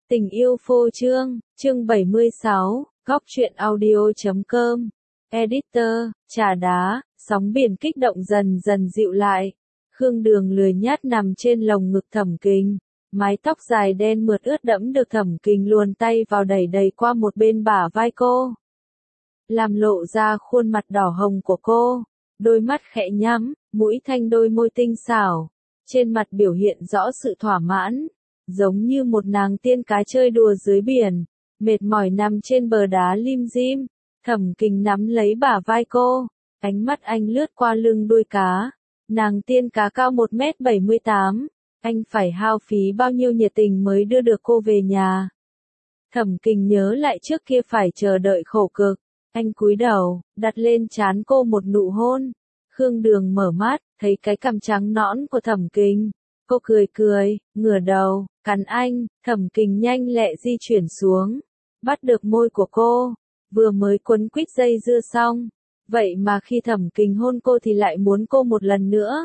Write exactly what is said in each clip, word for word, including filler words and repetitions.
Tình yêu phô trương, chương bảy mươi sáu, góc truyện audio chấm com. Editor, trà đá, sóng biển kích động dần dần dịu lại. Khương Đường lười nhác nằm trên lồng ngực Thẩm Kình, mái tóc dài đen mượt ướt đẫm được Thẩm Kình luồn tay vào đẩy đầy qua một bên bả vai cô, làm lộ ra khuôn mặt đỏ hồng của cô, đôi mắt khẽ nhắm, mũi thanh đôi môi tinh xảo, trên mặt biểu hiện rõ sự thỏa mãn, giống như một nàng tiên cá chơi đùa dưới biển, mệt mỏi nằm trên bờ đá lim dim. Thẩm Kình nắm lấy bả vai cô, ánh mắt anh lướt qua lưng đuôi cá, nàng tiên cá cao một mét bảy mươi tám, anh phải hao phí bao nhiêu nhiệt tình mới đưa được cô về nhà. Thẩm Kình nhớ lại trước kia phải chờ đợi khổ cực, anh cúi đầu, đặt lên trán cô một nụ hôn. Khương Đường mở mắt, thấy cái cằm trắng nõn của Thẩm Kình, cô cười cười, ngửa đầu, cắn anh. Thẩm Kình nhanh lẹ di chuyển xuống, bắt được môi của cô, vừa mới quấn quýt dây dưa xong, vậy mà khi Thẩm Kình hôn cô thì lại muốn cô một lần nữa.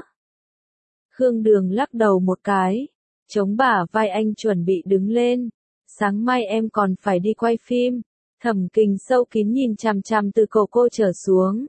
Khương Đường lắc đầu một cái, chống bả vai anh chuẩn bị đứng lên, sáng mai em còn phải đi quay phim. Thẩm Kình sâu kín nhìn chằm chằm từ cổ cô trở xuống,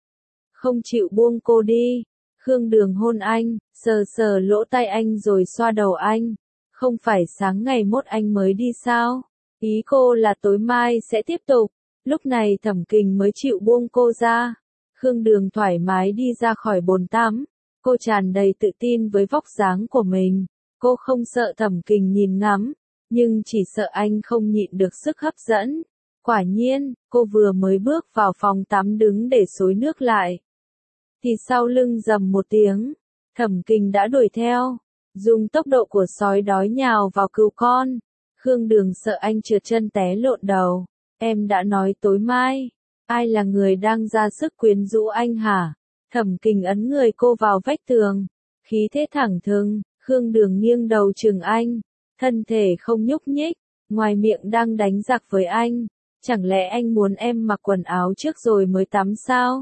không chịu buông cô đi. Khương Đường hôn anh, sờ sờ lỗ tai anh rồi xoa đầu anh. Không phải sáng ngày mốt anh mới đi sao? Ý cô là tối mai sẽ tiếp tục. Lúc này Thẩm Kình mới chịu buông cô ra. Khương Đường thoải mái đi ra khỏi bồn tắm. Cô tràn đầy tự tin với vóc dáng của mình. Cô không sợ Thẩm Kình nhìn ngắm, nhưng chỉ sợ anh không nhịn được sức hấp dẫn. Quả nhiên, cô vừa mới bước vào phòng tắm đứng để xối nước lại, thì sau lưng rầm một tiếng, Thẩm Kình đã đuổi theo, dùng tốc độ của sói đói nhào vào cứu con. Khương Đường sợ anh trượt chân té lộn đầu. Em đã nói tối mai, ai là người đang ra sức quyến rũ anh hả? Thẩm Kình ấn người cô vào vách tường, khí thế thẳng thừng. Khương Đường nghiêng đầu chừng anh, thân thể không nhúc nhích, ngoài miệng đang đánh giặc với anh. Chẳng lẽ anh muốn em mặc quần áo trước rồi mới tắm sao?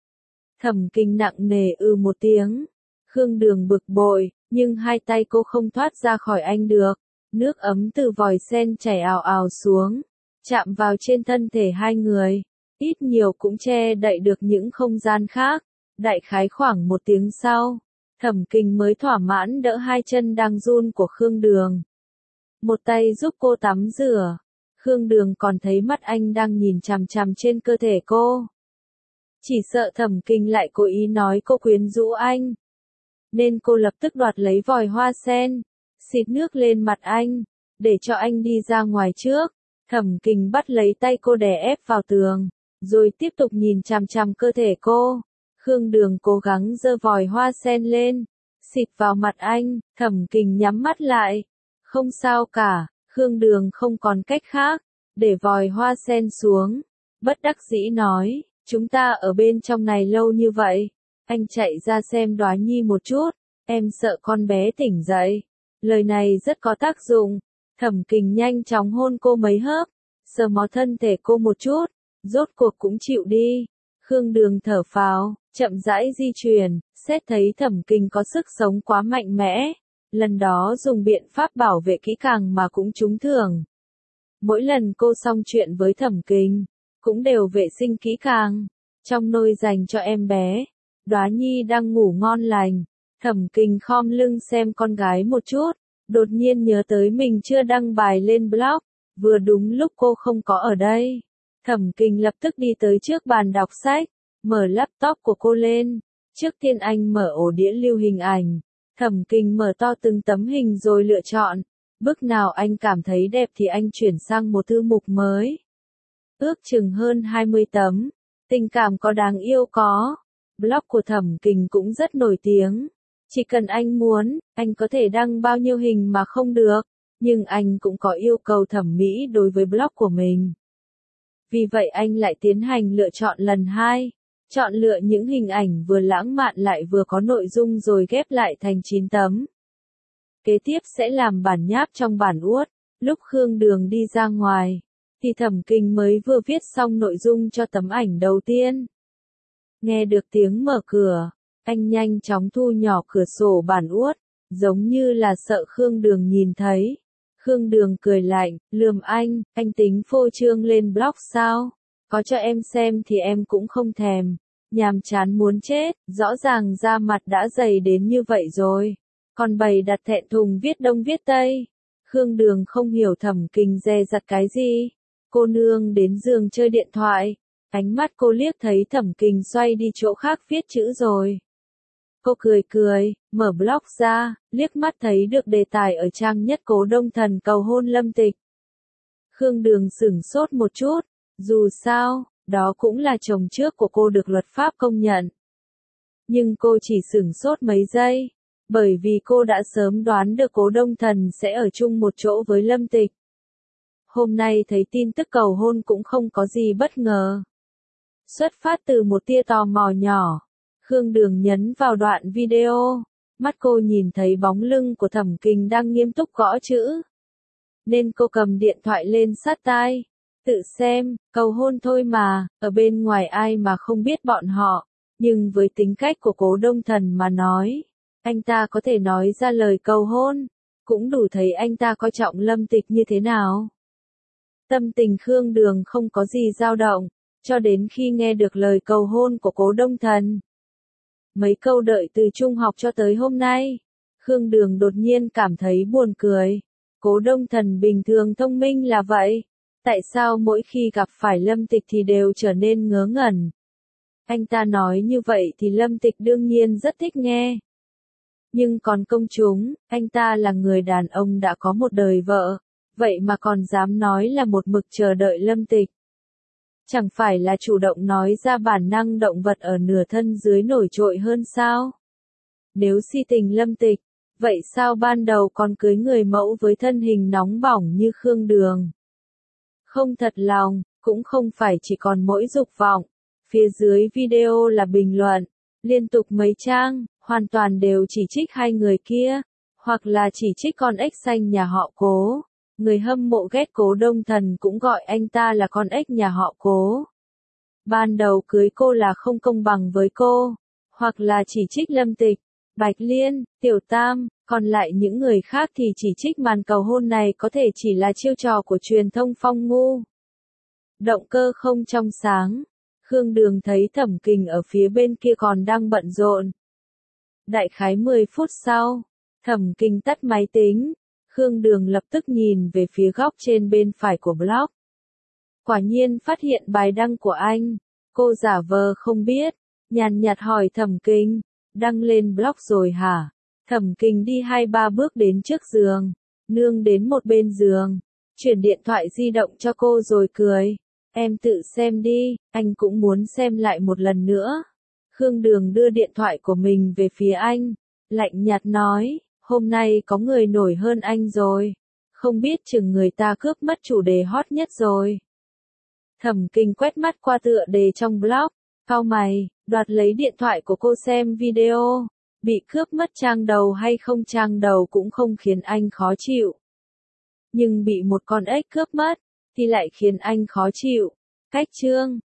Thẩm Kình nặng nề ư một tiếng. Khương Đường bực bội, nhưng hai tay cô không thoát ra khỏi anh được. Nước ấm từ vòi sen chảy ào ào xuống, chạm vào trên thân thể hai người, ít nhiều cũng che đậy được những không gian khác. Đại khái khoảng một tiếng sau, Thẩm Kình mới thỏa mãn đỡ hai chân đang run của Khương Đường, một tay giúp cô tắm rửa. Khương Đường còn thấy mắt anh đang nhìn chằm chằm trên cơ thể cô. Chỉ sợ Thẩm Kình lại cố ý nói cô quyến rũ anh, nên cô lập tức đoạt lấy vòi hoa sen, xịt nước lên mặt anh, để cho anh đi ra ngoài trước. Thẩm Kình bắt lấy tay cô đè ép vào tường, rồi tiếp tục nhìn chằm chằm cơ thể cô. Khương Đường cố gắng giơ vòi hoa sen lên, xịt vào mặt anh. Thẩm Kình nhắm mắt lại. Không sao cả. Khương Đường không còn cách khác, để vòi hoa sen xuống, bất đắc dĩ nói, chúng ta ở bên trong này lâu như vậy, anh chạy ra xem Đoá Nhi một chút, em sợ con bé tỉnh dậy. Lời này rất có tác dụng. Thẩm Kình nhanh chóng hôn cô mấy hớp, sờ mó thân thể cô một chút, rốt cuộc cũng chịu đi. Khương Đường thở phào, chậm rãi di chuyển, xét thấy Thẩm Kình có sức sống quá mạnh mẽ. Lần đó dùng biện pháp bảo vệ kỹ càng mà cũng trúng thưởng. Mỗi lần cô xong chuyện với Thẩm Kình, cũng đều vệ sinh kỹ càng. Trong nôi dành cho em bé, Đoá Nhi đang ngủ ngon lành. Thẩm Kình khom lưng xem con gái một chút, đột nhiên nhớ tới mình chưa đăng bài lên blog, vừa đúng lúc cô không có ở đây. Thẩm Kình lập tức đi tới trước bàn đọc sách, mở laptop của cô lên. Trước tiên anh mở ổ đĩa lưu hình ảnh. Thẩm Kình mở to từng tấm hình rồi lựa chọn, bức nào anh cảm thấy đẹp thì anh chuyển sang một thư mục mới. Ước chừng hơn hai mươi tấm, tình cảm có đáng yêu có. Blog của Thẩm Kình cũng rất nổi tiếng. Chỉ cần anh muốn, anh có thể đăng bao nhiêu hình mà không được, nhưng anh cũng có yêu cầu thẩm mỹ đối với blog của mình. Vì vậy anh lại tiến hành lựa chọn lần hai. Chọn lựa những hình ảnh vừa lãng mạn lại vừa có nội dung rồi ghép lại thành chín tấm. Kế tiếp sẽ làm bản nháp trong bản uất. Lúc Khương Đường đi ra ngoài, thì Thẩm Kình mới vừa viết xong nội dung cho tấm ảnh đầu tiên. Nghe được tiếng mở cửa, anh nhanh chóng thu nhỏ cửa sổ bản uất, giống như là sợ Khương Đường nhìn thấy. Khương Đường cười lạnh, lườm anh, anh tính phô trương lên blog sao? Có cho em xem thì em cũng không thèm. Nhàm chán muốn chết, rõ ràng da mặt đã dày đến như vậy rồi. Còn bày đặt thẹn thùng viết đông viết tây. Khương Đường không hiểu Thẩm Kình dè dặt cái gì. Cô nương đến giường chơi điện thoại. Ánh mắt cô liếc thấy Thẩm Kình xoay đi chỗ khác viết chữ rồi. Cô cười cười, mở blog ra, liếc mắt thấy được đề tài ở trang nhất Cố Đông Thần cầu hôn Lâm Tịch. Khương Đường sửng sốt một chút, dù sao, đó cũng là chồng trước của cô được luật pháp công nhận. Nhưng cô chỉ sửng sốt mấy giây, bởi vì cô đã sớm đoán được Cố Đông Thần sẽ ở chung một chỗ với Lâm Tịch. Hôm nay thấy tin tức cầu hôn cũng không có gì bất ngờ. Xuất phát từ một tia tò mò nhỏ, Khương Đường nhấn vào đoạn video, mắt cô nhìn thấy bóng lưng của Thẩm Kình đang nghiêm túc gõ chữ. Nên cô cầm điện thoại lên sát tai, tự xem, cầu hôn thôi mà, ở bên ngoài ai mà không biết bọn họ, nhưng với tính cách của Cố Đông Thần mà nói, anh ta có thể nói ra lời cầu hôn, cũng đủ thấy anh ta coi trọng Lâm Tịch như thế nào. Tâm tình Khương Đường không có gì dao động, cho đến khi nghe được lời cầu hôn của Cố Đông Thần. Mấy câu đợi từ trung học cho tới hôm nay, Khương Đường đột nhiên cảm thấy buồn cười. Cố Đông Thần bình thường thông minh là vậy, tại sao mỗi khi gặp phải Lâm Tịch thì đều trở nên ngớ ngẩn? Anh ta nói như vậy thì Lâm Tịch đương nhiên rất thích nghe. Nhưng còn công chúng, anh ta là người đàn ông đã có một đời vợ, vậy mà còn dám nói là một mực chờ đợi Lâm Tịch. Chẳng phải là chủ động nói ra bản năng động vật ở nửa thân dưới nổi trội hơn sao? Nếu si tình Lâm Tịch, vậy sao ban đầu còn cưới người mẫu với thân hình nóng bỏng như Khương Đường? Không thật lòng, cũng không phải chỉ còn mỗi dục vọng. Phía dưới video là bình luận, liên tục mấy trang, hoàn toàn đều chỉ trích hai người kia, hoặc là chỉ trích con ếch xanh nhà họ Cố. Người hâm mộ ghét Cố Đông Thần cũng gọi anh ta là con ếch nhà họ Cố. Ban đầu cưới cô là không công bằng với cô, hoặc là chỉ trích Lâm Tịch, Bạch Liên, Tiểu Tam, còn lại những người khác thì chỉ trích màn cầu hôn này có thể chỉ là chiêu trò của truyền thông phong ngu. Động cơ không trong sáng, Khương Đường thấy Thẩm Kình ở phía bên kia còn đang bận rộn. Đại khái mười phút sau, Thẩm Kình tắt máy tính. Khương Đường lập tức nhìn về phía góc trên bên phải của blog. Quả nhiên phát hiện bài đăng của anh. Cô giả vờ không biết, nhàn nhạt hỏi Thẩm Kình, đăng lên blog rồi hả? Thẩm Kình đi hai ba bước đến trước giường, nương đến một bên giường, chuyển điện thoại di động cho cô rồi cười. Em tự xem đi, anh cũng muốn xem lại một lần nữa. Khương Đường đưa điện thoại của mình về phía anh, lạnh nhạt nói. Hôm nay có người nổi hơn anh rồi. Không biết chừng người ta cướp mất chủ đề hot nhất rồi. Thẩm Kình quét mắt qua tựa đề trong blog. Cau mày, đoạt lấy điện thoại của cô xem video. Bị cướp mất trang đầu hay không trang đầu cũng không khiến anh khó chịu. Nhưng bị một con ếch cướp mất, thì lại khiến anh khó chịu. Cách chương.